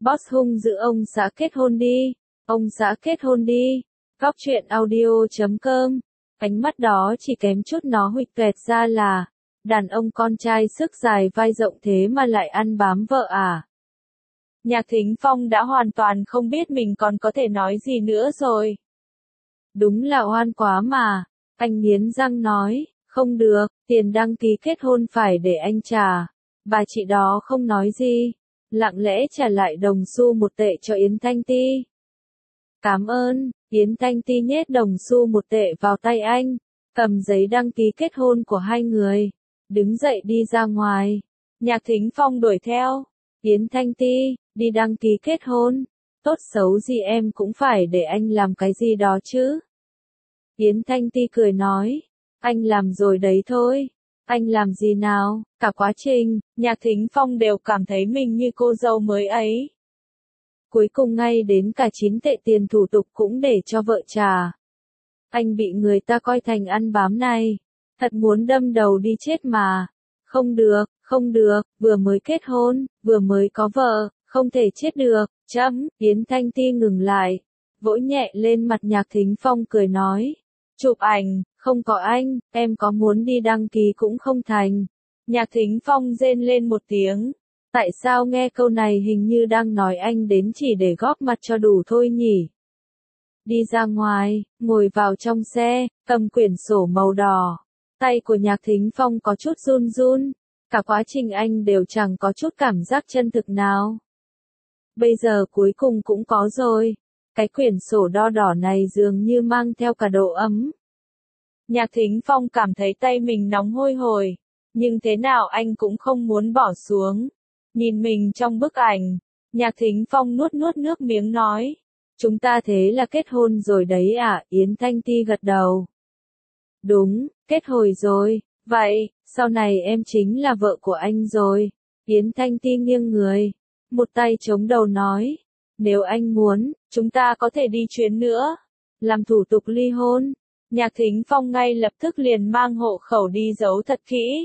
Boss hung dữ ông xã kết hôn đi. Ông xã kết hôn đi. Góc truyện audio.com. Ánh mắt đó chỉ kém chút nó huỵch toẹt ra là. Đàn ông con trai sức dài vai rộng thế mà lại ăn bám vợ à. Nhạc Thính Phong đã hoàn toàn không biết mình còn có thể nói gì nữa rồi. Đúng là oan quá mà. Anh nghiến răng nói, không được, tiền đăng ký kết hôn phải để anh trả. Bà chị đó không nói gì, lặng lẽ trả lại đồng xu 1 tệ cho Yến Thanh Ti. Cảm ơn, Yến Thanh Ti nhét đồng xu 1 tệ vào tay anh, cầm giấy đăng ký kết hôn của hai người, đứng dậy đi ra ngoài. Nhạc Thính Phong đuổi theo, Yến Thanh Ti, đi đăng ký kết hôn, tốt xấu gì em cũng phải để anh làm cái gì đó chứ. Yến Thanh Ti cười nói, anh làm rồi đấy thôi. Anh làm gì nào? Cả quá trình, Nhạc Thính Phong đều cảm thấy mình như cô dâu mới ấy. Cuối cùng ngay đến cả 9 tệ tiền thủ tục cũng để cho vợ trả. Anh bị người ta coi thành ăn bám này. Thật muốn đâm đầu đi chết mà. Không được, không được, vừa mới kết hôn, vừa mới có vợ, không thể chết được. Yến Thanh Ti ngừng lại, vỗ nhẹ lên mặt Nhạc Thính Phong cười nói. Chụp ảnh, không có anh, em có muốn đi đăng ký cũng không thành. Nhạc Thính Phong rên lên một tiếng. Tại sao nghe câu này hình như đang nói anh đến chỉ để góp mặt cho đủ thôi nhỉ? Đi ra ngoài, ngồi vào trong xe, cầm quyển sổ màu đỏ. Tay của Nhạc Thính Phong có chút run run. Cả quá trình anh đều chẳng có chút cảm giác chân thực nào. Bây giờ cuối cùng cũng có rồi. Cái quyển sổ đo đỏ này dường như mang theo cả độ ấm. Nhạc Thính Phong cảm thấy tay mình nóng hôi hổi, nhưng thế nào anh cũng không muốn bỏ xuống. Nhìn mình trong bức ảnh, Nhạc Thính Phong nuốt nuốt nước miếng nói. Chúng ta thế là kết hôn rồi đấy à? Yến Thanh Ti gật đầu. Đúng, kết hồi rồi. Vậy, sau này em chính là vợ của anh rồi. Yến Thanh Ti nghiêng người, một tay chống đầu nói. Nếu anh muốn, chúng ta có thể đi chuyến nữa. Làm thủ tục ly hôn. Nhạc Thính Phong ngay lập tức liền mang hộ khẩu đi giấu thật kỹ.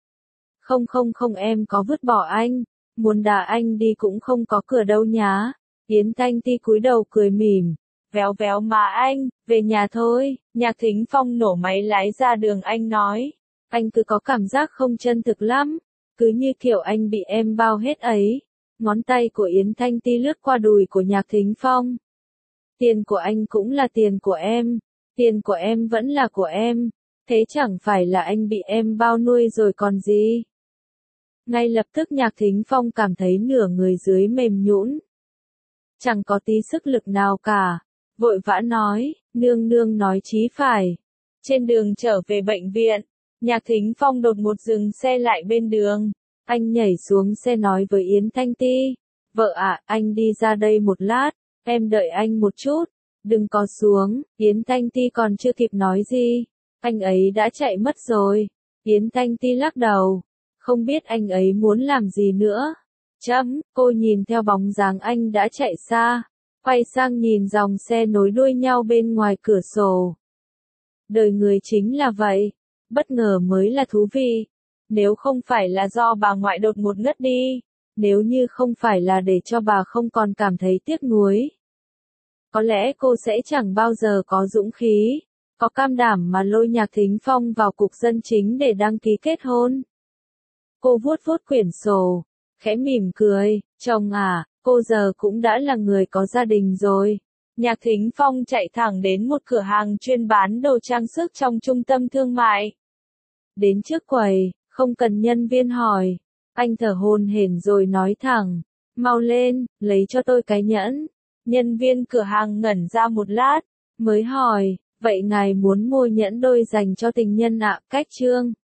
Không em có vứt bỏ anh. Muốn đá anh đi cũng không có cửa đâu nhá. Yến Thanh Ti cúi đầu cười mỉm. Véo véo mà anh, về nhà thôi. Nhạc Thính Phong nổ máy lái ra đường anh nói. Anh cứ có cảm giác không chân thực lắm. Cứ như kiểu anh bị em bao hết ấy. Ngón tay của Yến Thanh Ti lướt qua đùi của Nhạc Thính Phong. Tiền của anh cũng là tiền của em. Tiền của em vẫn là của em. Thế chẳng phải là anh bị em bao nuôi rồi còn gì. Ngay lập tức Nhạc Thính Phong cảm thấy nửa người dưới mềm nhũn. Chẳng có tí sức lực nào cả. Vội vã nói, nương nói chí phải. Trên đường trở về bệnh viện, Nhạc Thính Phong đột ngột dừng xe lại bên đường. Anh nhảy xuống xe nói với Yến Thanh Ti. Vợ ạ, anh đi ra đây một lát. Em đợi anh một chút. Đừng có xuống. Yến Thanh Ti còn chưa kịp nói gì. Anh ấy đã chạy mất rồi. Yến Thanh Ti lắc đầu. Không biết anh ấy muốn làm gì nữa. Cô nhìn theo bóng dáng anh đã chạy xa. Quay sang nhìn dòng xe nối đuôi nhau bên ngoài cửa sổ. Đời người chính là vậy. Bất ngờ mới là thú vị. Nếu không phải là do bà ngoại đột ngột ngất đi. Nếu như không phải là để cho bà không còn cảm thấy tiếc nuối. Có lẽ cô sẽ chẳng bao giờ có dũng khí, có cam đảm mà lôi Nhạc Thính Phong vào cục dân chính để đăng ký kết hôn. Cô vuốt vuốt quyển sổ, khẽ mỉm cười, chồng à, cô giờ cũng đã là người có gia đình rồi. Nhạc Thính Phong chạy thẳng đến một cửa hàng chuyên bán đồ trang sức trong trung tâm thương mại. Đến trước quầy, không cần nhân viên hỏi, anh thở hổn hển rồi nói thẳng, mau lên, lấy cho tôi cái nhẫn. Nhân viên cửa hàng ngẩn ra một lát, mới hỏi, vậy ngài muốn mua nhẫn đôi dành cho tình nhân ạ? Cách chương